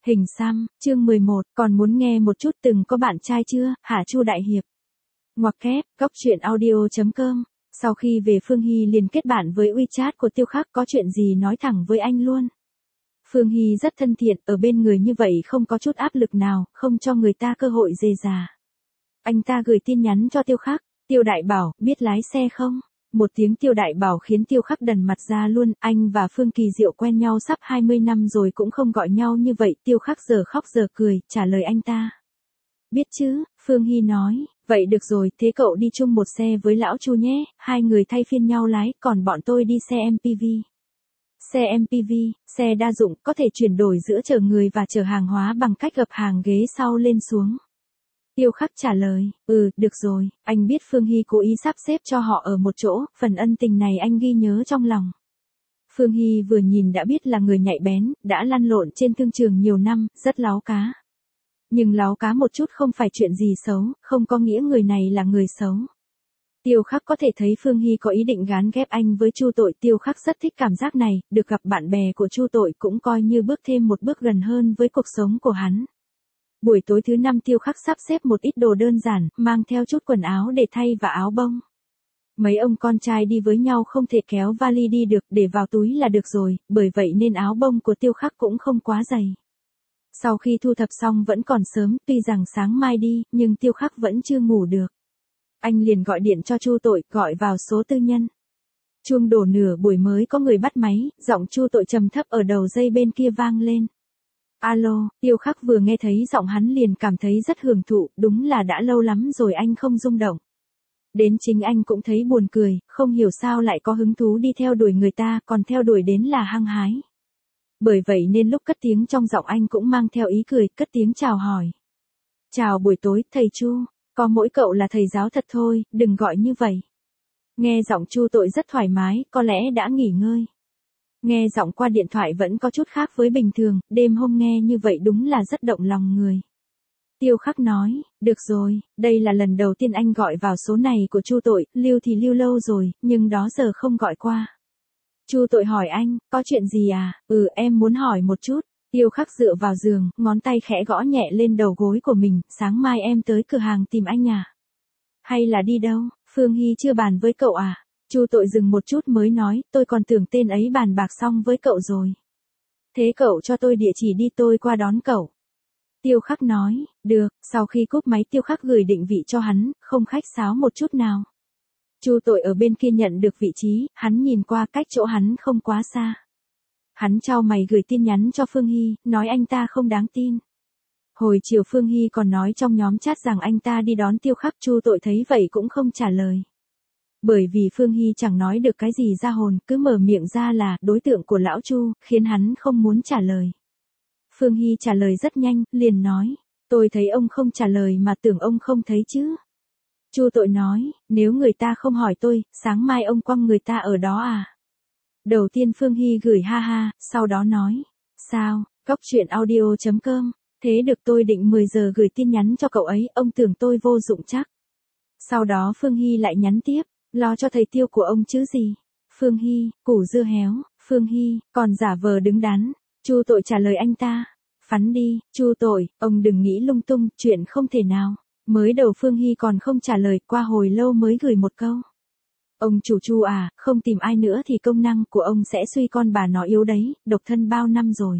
Hình xăm, chương 11, còn muốn nghe một chút từng có bạn trai chưa, hả Chu Đại Hiệp? Ngoặc kép, góc chuyện audio.com. Sau khi về Phương Hy liền kết bạn với WeChat của Tiêu Khắc, có chuyện gì nói thẳng với anh luôn. Phương Hy rất thân thiện, ở bên người như vậy không có chút áp lực nào, không cho người ta cơ hội dè dà. Anh ta gửi tin nhắn cho Tiêu Khắc, Tiêu Đại Bảo, biết lái xe không? Một tiếng Tiêu Đại Bảo khiến Tiêu Khắc đần mặt ra luôn, anh và Phương Kỳ Diệu quen nhau sắp 20 năm rồi cũng không gọi nhau như vậy, Tiêu Khắc giờ khóc giờ cười, trả lời anh ta. Biết chứ, Phương Hy nói, vậy được rồi, thế cậu đi chung một xe với lão Chu nhé, hai người thay phiên nhau lái, còn bọn tôi đi xe MPV. Xe MPV, xe đa dụng, có thể chuyển đổi giữa chở người và chở hàng hóa bằng cách gập hàng ghế sau lên xuống. Tiêu Khắc trả lời, được rồi, anh biết Phương Hy cố ý sắp xếp cho họ ở một chỗ, phần ân tình này anh ghi nhớ trong lòng. Phương Hy vừa nhìn đã biết là người nhạy bén, đã lăn lộn trên thương trường nhiều năm, rất láo cá. Nhưng láo cá một chút không phải chuyện gì xấu, không có nghĩa người này là người xấu. Tiêu Khắc có thể thấy Phương Hy có ý định gán ghép anh với Chu Tội, Tiêu Khắc rất thích cảm giác này, được gặp bạn bè của Chu Tội cũng coi như bước thêm một bước gần hơn với cuộc sống của hắn. Buổi tối thứ 5 Tiêu Khắc sắp xếp một ít đồ đơn giản, mang theo chút quần áo để thay và áo bông. Mấy ông con trai đi với nhau không thể kéo vali đi được, để vào túi là được rồi, bởi vậy nên áo bông của Tiêu Khắc cũng không quá dày. Sau khi thu thập xong vẫn còn sớm, tuy rằng sáng mai đi, nhưng Tiêu Khắc vẫn chưa ngủ được. Anh liền gọi điện cho Chu Tội, gọi vào số tư nhân. Chuông đổ nửa buổi mới có người bắt máy, giọng Chu Tội trầm thấp ở đầu dây bên kia vang lên. Alo, Tiêu Khắc vừa nghe thấy giọng hắn liền cảm thấy rất hưởng thụ, đúng là đã lâu lắm rồi anh không rung động. Đến chính anh cũng thấy buồn cười, không hiểu sao lại có hứng thú đi theo đuổi người ta, còn theo đuổi đến là hăng hái. Bởi vậy nên lúc cất tiếng trong giọng anh cũng mang theo ý cười, cất tiếng chào hỏi. Chào buổi tối, thầy Chu, có mỗi cậu là thầy giáo thật thôi, đừng gọi như vậy. Nghe giọng Chu Tội rất thoải mái, có lẽ đã nghỉ ngơi. Nghe giọng qua điện thoại vẫn có chút khác với bình thường, đêm hôm nghe như vậy đúng là rất động lòng người. Tiêu Khắc nói, được rồi, đây là lần đầu tiên anh gọi vào số này của Chu Tội, lưu thì lưu lâu rồi, nhưng đó giờ không gọi qua. Chu Tội hỏi anh, có chuyện gì à? Em muốn hỏi một chút. Tiêu Khắc dựa vào giường, ngón tay khẽ gõ nhẹ lên đầu gối của mình, sáng mai em tới cửa hàng tìm anh à? Hay là đi đâu? Phương Hy chưa bàn với cậu à? Chu Tội dừng một chút mới nói, tôi còn tưởng tên ấy bàn bạc xong với cậu rồi. Thế cậu cho tôi địa chỉ đi tôi qua đón cậu. Tiêu Khắc nói, được, sau khi cúp máy Tiêu Khắc gửi định vị cho hắn, không khách sáo một chút nào. Chu Tội ở bên kia nhận được vị trí, hắn nhìn qua cách chỗ hắn không quá xa. Hắn chau mày gửi tin nhắn cho Phương Hy, nói anh ta không đáng tin. Hồi chiều Phương Hy còn nói trong nhóm chat rằng anh ta đi đón Tiêu Khắc, Chu Tội thấy vậy cũng không trả lời. Bởi vì Phương Hy chẳng nói được cái gì ra hồn, cứ mở miệng ra là đối tượng của lão Chu, khiến hắn không muốn trả lời. Phương Hy trả lời rất nhanh, liền nói, tôi thấy ông không trả lời mà tưởng ông không thấy chứ. Chu Tội nói, nếu người ta không hỏi tôi, sáng mai ông quăng người ta ở đó à? Đầu tiên Phương Hy gửi ha ha, sau đó nói, sao, góc chuyện audio.com, thế được tôi định 10 giờ gửi tin nhắn cho cậu ấy, ông tưởng tôi vô dụng chắc. Sau đó Phương Hy lại nhắn tiếp, lo cho thầy Tiêu của ông chứ gì. Phương Hy, củ dưa héo, Phương Hy, còn giả vờ đứng đắn. Chu Tội trả lời anh ta, phắn đi, Chu Tội, ông đừng nghĩ lung tung, chuyện không thể nào. Mới đầu Phương Hy còn không trả lời, qua hồi lâu mới gửi một câu. Ông chủ Chu à, không tìm ai nữa thì công năng của ông sẽ suy, con bà nó yếu đấy, độc thân bao năm rồi.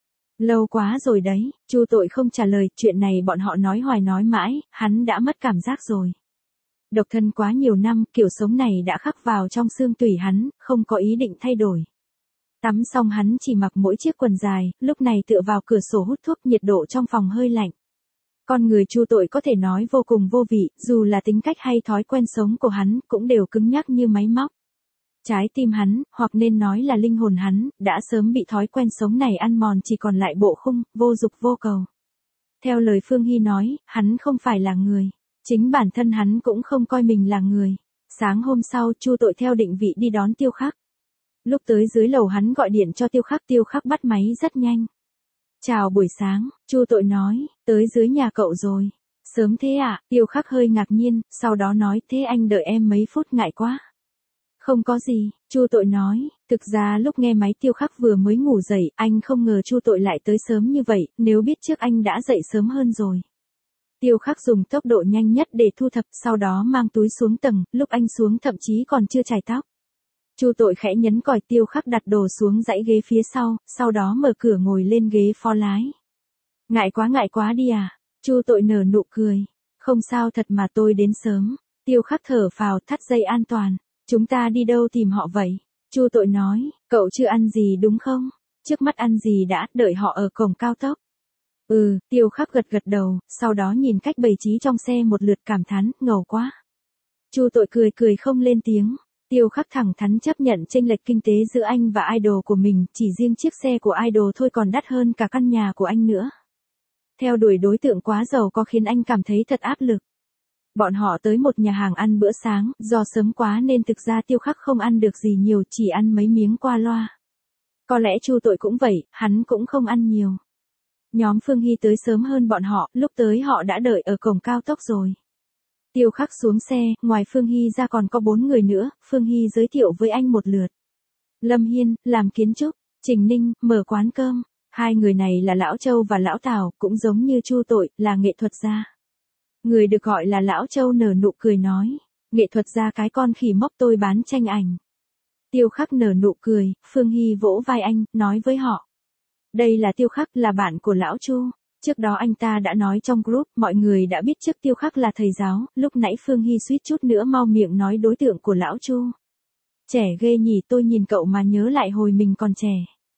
Lâu quá rồi đấy. Chu Tội không trả lời, chuyện này bọn họ nói hoài nói mãi, hắn đã mất cảm giác rồi. Độc thân quá nhiều năm, kiểu sống này đã khắc vào trong xương tủy hắn, không có ý định thay đổi. Tắm xong hắn chỉ mặc mỗi chiếc quần dài, lúc này tựa vào cửa sổ hút thuốc, nhiệt độ trong phòng hơi lạnh. Con người Chu Tội có thể nói vô cùng vô vị, dù là tính cách hay thói quen sống của hắn, cũng đều cứng nhắc như máy móc. Trái tim hắn, hoặc nên nói là linh hồn hắn, đã sớm bị thói quen sống này ăn mòn, chỉ còn lại bộ khung, vô dục vô cầu. Theo lời Phương Hy nói, hắn không phải là người. Chính bản thân hắn cũng không coi mình là người. Sáng hôm sau, Chu Tội theo định vị đi đón Tiêu Khắc. Lúc tới dưới lầu hắn gọi điện cho Tiêu Khắc bắt máy rất nhanh. Chào buổi sáng, Chu Tội nói, tới dưới nhà cậu rồi. Sớm thế à? Tiêu Khắc hơi ngạc nhiên, sau đó nói, thế anh đợi em mấy phút ngại quá. Không có gì, Chu Tội nói, Thực ra lúc nghe máy Tiêu Khắc vừa mới ngủ dậy, anh không ngờ Chu Tội lại tới sớm như vậy, nếu biết trước anh đã dậy sớm hơn rồi. Tiêu Khắc dùng tốc độ nhanh nhất để thu thập, sau đó mang túi xuống tầng, lúc anh xuống thậm chí còn chưa chải tóc. Chu Tội khẽ nhấn còi, Tiêu Khắc đặt đồ xuống dãy ghế phía sau đó mở cửa ngồi lên ghế phó lái. Ngại quá đi à? Chu Tội nở nụ cười. Không sao thật mà, tôi đến sớm. Tiêu Khắc thở phào, thắt dây an toàn. Chúng ta đi đâu tìm họ vậy? Chu Tội nói, cậu chưa ăn gì đúng không? Trước mắt ăn gì đã, đợi họ ở cổng cao tốc. Tiêu Khắc gật đầu, sau đó nhìn cách bày trí trong xe một lượt cảm thán, ngầu quá. Chu Tội cười không lên tiếng. Tiêu Khắc thẳng thắn chấp nhận chênh lệch kinh tế giữa anh và idol của mình, chỉ riêng chiếc xe của idol thôi còn đắt hơn cả căn nhà của anh nữa. Theo đuổi đối tượng quá giàu có khiến anh cảm thấy thật áp lực. Bọn họ tới một nhà hàng ăn bữa sáng, do sớm quá nên thực ra Tiêu Khắc không ăn được gì nhiều, chỉ ăn mấy miếng qua loa. Có lẽ Chu Tội cũng vậy, hắn cũng không ăn nhiều. Nhóm Phương Hy tới sớm hơn bọn họ, lúc tới họ đã đợi ở cổng cao tốc rồi. Tiêu Khắc xuống xe, ngoài Phương Hy ra còn có 4 người nữa, Phương Hy giới thiệu với anh một lượt. Lâm Hiên, làm kiến trúc, Trình Ninh, mở quán cơm. Hai người này là Lão Châu và Lão Tào, cũng giống như Chu Tội, là nghệ thuật gia. Người được gọi là Lão Châu nở nụ cười nói, nghệ thuật gia cái con khỉ mốc, tôi bán tranh ảnh. Tiêu Khắc nở nụ cười, Phương Hy vỗ vai anh, nói với họ. Đây là Tiêu Khắc, là bạn của Lão Chu. Trước đó anh ta đã nói trong group, mọi người đã biết trước Tiêu Khắc là thầy giáo, lúc nãy Phương Hy suýt chút nữa mau miệng nói đối tượng của Lão Chu. Trẻ ghê nhỉ, tôi nhìn cậu mà nhớ lại hồi mình còn trẻ.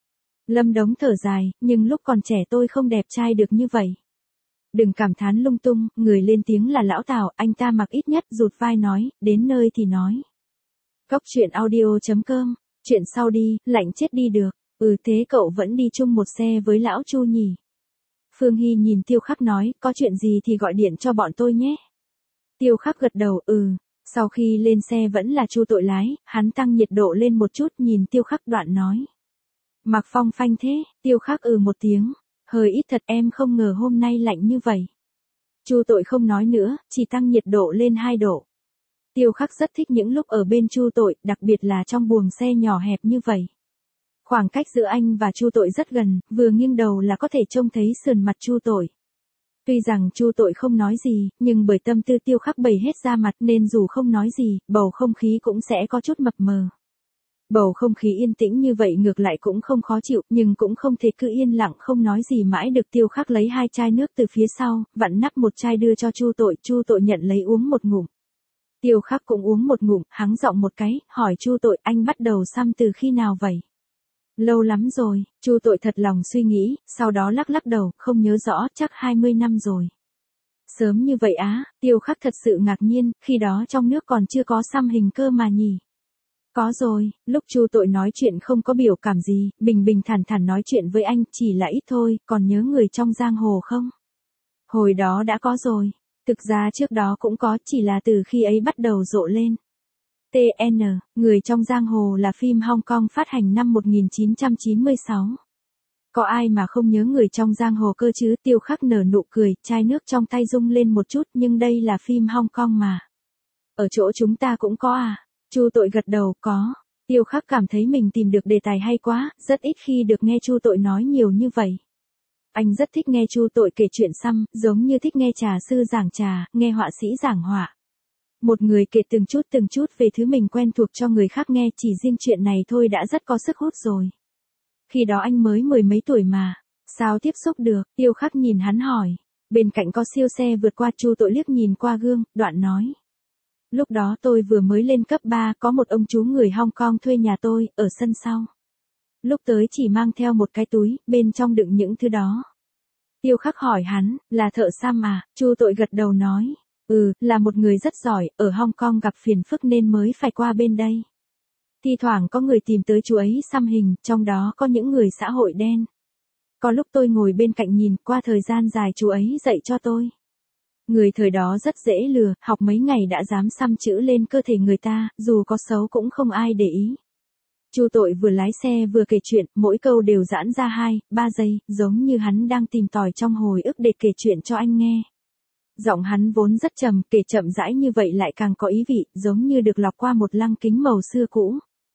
Lâm Đống thở dài, nhưng lúc còn trẻ tôi không đẹp trai được như vậy. Đừng cảm thán lung tung, người lên tiếng là Lão Tào, anh ta mặc ít nhất, rụt vai nói, đến nơi thì nói. Cóc truyện audio.com, chuyện sau đi, lạnh chết đi được, thế cậu vẫn đi chung một xe với Lão Chu nhỉ? Phương Hy nhìn Tiêu Khắc nói, có chuyện gì thì gọi điện cho bọn tôi nhé. Tiêu Khắc gật đầu, Sau khi lên xe vẫn là Chu Tội lái, hắn tăng nhiệt độ lên một chút, nhìn Tiêu Khắc đoạn nói. Mặc phong phanh thế, Tiêu Khắc một tiếng, hơi ít thật, em không ngờ hôm nay lạnh như vậy. Chu Tội không nói nữa, chỉ tăng nhiệt độ lên 2 độ. Tiêu Khắc rất thích những lúc ở bên Chu Tội, đặc biệt là trong buồng xe nhỏ hẹp như vậy. Khoảng cách giữa anh và Chu Tội rất gần, vừa nghiêng đầu là có thể trông thấy sườn mặt Chu Tội. Tuy rằng Chu Tội không nói gì, nhưng bởi tâm tư Tiêu Khắc bày hết ra mặt nên dù không nói gì, bầu không khí cũng sẽ có chút mập mờ. Bầu không khí yên tĩnh như vậy ngược lại cũng không khó chịu, nhưng cũng không thể cứ yên lặng không nói gì mãi được. Tiêu Khắc lấy 2 chai nước từ phía sau, vặn nắp một chai đưa cho Chu Tội nhận lấy uống một ngụm. Tiêu Khắc cũng uống một ngụm, hắng giọng một cái, hỏi Chu Tội, anh bắt đầu xăm từ khi nào vậy? Lâu lắm rồi, Chu Tội thật lòng suy nghĩ, sau đó lắc đầu, không nhớ rõ, chắc 20 năm rồi. Sớm như vậy á, Tiêu Khắc thật sự ngạc nhiên, khi đó trong nước còn chưa có xăm hình cơ mà nhỉ. Có rồi, lúc Chu Tội nói chuyện không có biểu cảm gì, bình thản nói chuyện với anh, chỉ là ít thôi, còn nhớ người trong giang hồ không? Hồi đó đã có rồi, thực ra trước đó cũng có, chỉ là từ khi ấy bắt đầu rộ lên. TN, Người trong giang hồ là phim Hong Kong phát hành năm 1996. Có ai mà không nhớ Người trong giang hồ cơ chứ? Tiêu Khắc nở nụ cười, chai nước trong tay rung lên một chút, nhưng đây là phim Hong Kong mà. Ở chỗ chúng ta cũng có à? Chu Tội gật đầu, có. Tiêu Khắc cảm thấy mình tìm được đề tài hay quá, rất ít khi được nghe Chu Tội nói nhiều như vậy. Anh rất thích nghe Chu Tội kể chuyện xăm, giống như thích nghe trà sư giảng trà, nghe họa sĩ giảng họa. Một người kể từng chút về thứ mình quen thuộc cho người khác nghe, chỉ riêng chuyện này thôi đã rất có sức hút rồi. Khi đó anh mới 10 mấy tuổi mà, sao tiếp xúc được? Tiêu Khắc nhìn hắn hỏi. Bên cạnh có siêu xe vượt qua. Chu Tội liếc nhìn qua gương, đoạn nói. Lúc đó tôi vừa mới lên cấp 3, có một ông chú người Hong Kong thuê nhà tôi, ở sân sau. Lúc tới chỉ mang theo một cái túi, bên trong đựng những thứ đó. Tiêu Khắc hỏi hắn, là thợ xăm à? Chu Tội gật đầu nói. Là một người rất giỏi, ở Hong Kong gặp phiền phức nên mới phải qua bên đây. Thi thoảng có người tìm tới chú ấy xăm hình, trong đó có những người xã hội đen. Có lúc tôi ngồi bên cạnh nhìn, qua thời gian dài chú ấy dạy cho tôi. Người thời đó rất dễ lừa, học mấy ngày đã dám xăm chữ lên cơ thể người ta, dù có xấu cũng không ai để ý. Chu Tội vừa lái xe vừa kể chuyện, mỗi câu đều giãn ra 2-3 giây, giống như hắn đang tìm tòi trong hồi ức để kể chuyện cho anh nghe. Giọng hắn vốn rất trầm, kể chậm rãi như vậy lại càng có ý vị, giống như được lọc qua một lăng kính màu xưa cũ.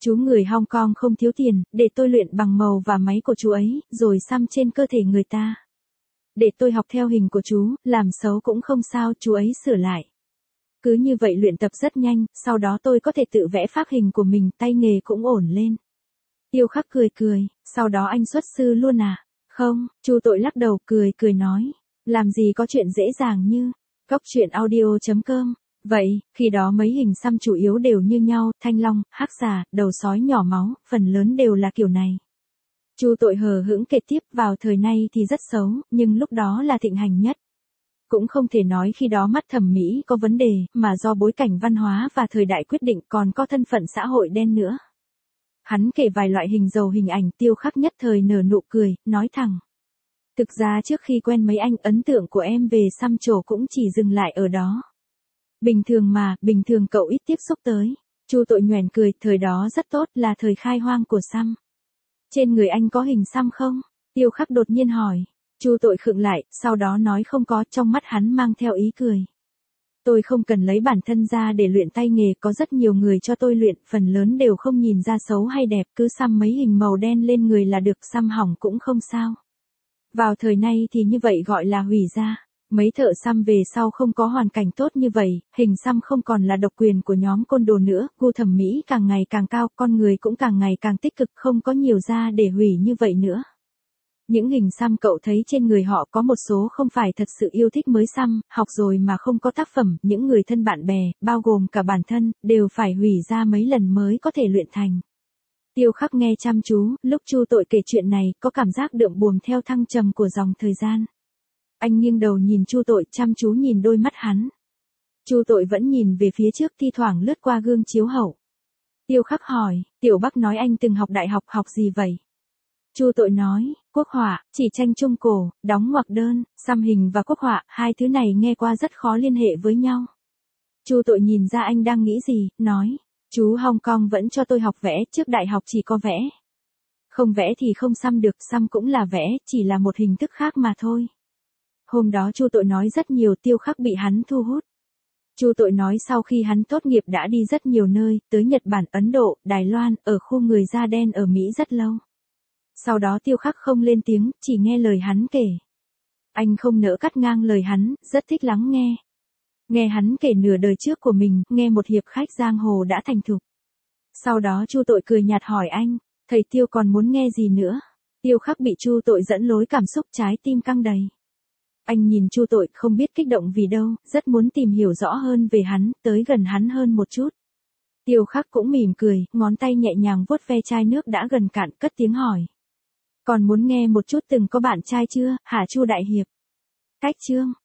Chú người Hong Kong không thiếu tiền, để tôi luyện bằng màu và máy của chú ấy, rồi xăm trên cơ thể người ta. Để tôi học theo hình của chú, làm xấu cũng không sao, chú ấy sửa lại. Cứ như vậy luyện tập rất nhanh, sau đó tôi có thể tự vẽ phác hình của mình, tay nghề cũng ổn lên. Tiêu Khắc cười cười, sau đó anh xuất sư luôn à? Không, Chu Tội lắc đầu cười nói. Làm gì có chuyện dễ dàng như. Cóc truyện audio.com. Vậy, khi đó mấy hình xăm chủ yếu đều như nhau, thanh long, hắc xà, đầu sói nhỏ máu, phần lớn đều là kiểu này. Chu Tội hờ hững kể tiếp, vào thời nay thì rất xấu, nhưng lúc đó là thịnh hành nhất. Cũng không thể nói khi đó mắt thẩm mỹ có vấn đề, mà do bối cảnh văn hóa và thời đại quyết định, còn có thân phận xã hội đen nữa. Hắn kể vài loại hình dầu hình ảnh. Tiêu Khắc nhất thời nở nụ cười, nói thẳng. Thực ra trước khi quen mấy anh, ấn tượng của em về xăm trổ cũng chỉ dừng lại ở đó. Bình thường cậu ít tiếp xúc tới. Chu Tội nhoẻn cười, thời đó rất tốt, là thời khai hoang của xăm. Trên người anh có hình xăm không? Tiêu Khắc đột nhiên hỏi. Chu Tội khựng lại, sau đó nói không có, trong mắt hắn mang theo ý cười. Tôi không cần lấy bản thân ra để luyện tay nghề, có rất nhiều người cho tôi luyện, phần lớn đều không nhìn ra xấu hay đẹp, cứ xăm mấy hình màu đen lên người là được, xăm hỏng cũng không sao. Vào thời nay thì như vậy gọi là hủy da. Mấy thợ xăm về sau không có hoàn cảnh tốt như vậy, hình xăm không còn là độc quyền của nhóm côn đồ nữa, gu thẩm mỹ càng ngày càng cao, con người cũng càng ngày càng tích cực, không có nhiều da để hủy như vậy nữa. Những hình xăm cậu thấy trên người họ có một số không phải thật sự yêu thích mới xăm, học rồi mà không có tác phẩm, những người thân bạn bè, bao gồm cả bản thân, đều phải hủy ra mấy lần mới có thể luyện thành. Tiêu Khắc nghe chăm chú, lúc Chu Tội kể chuyện này, có cảm giác đượm buồm theo thăng trầm của dòng thời gian. Anh nghiêng đầu nhìn Chu Tội, chăm chú nhìn đôi mắt hắn. Chu Tội vẫn nhìn về phía trước, thi thoảng lướt qua gương chiếu hậu. Tiêu Khắc hỏi, Tiểu Bắc nói anh từng học đại học, học gì vậy? Chu Tội nói, quốc họa, chỉ tranh trung cổ, đóng ngoặc đơn, xăm hình và quốc họa, hai thứ này nghe qua rất khó liên hệ với nhau. Chu Tội nhìn ra anh đang nghĩ gì, nói, chú Hong Kong vẫn cho tôi học vẽ, trước đại học chỉ có vẽ. Không vẽ thì không xăm được, xăm cũng là vẽ, chỉ là một hình thức khác mà thôi. Hôm đó Chu Tội nói rất nhiều, Tiêu Khắc bị hắn thu hút. Chu Tội nói sau khi hắn tốt nghiệp đã đi rất nhiều nơi, tới Nhật Bản, Ấn Độ, Đài Loan, ở khu người da đen ở Mỹ rất lâu. Sau đó Tiêu Khắc không lên tiếng, chỉ nghe lời hắn kể. Anh không nỡ cắt ngang lời hắn, rất thích lắng nghe. Nghe hắn kể nửa đời trước của mình, nghe một hiệp khách giang hồ đã thành thục. Sau đó Chu Tội cười nhạt hỏi anh, thầy Tiêu còn muốn nghe gì nữa? Tiêu Khắc bị Chu Tội dẫn lối cảm xúc, trái tim căng đầy. Anh nhìn Chu Tội không biết kích động vì đâu, rất muốn tìm hiểu rõ hơn về hắn, tới gần hắn hơn một chút. Tiêu Khắc cũng mỉm cười, ngón tay nhẹ nhàng vuốt ve chai nước đã gần cạn, cất tiếng hỏi. Còn muốn nghe một chút từng có bạn trai chưa, hả Chu đại hiệp? Cách chương.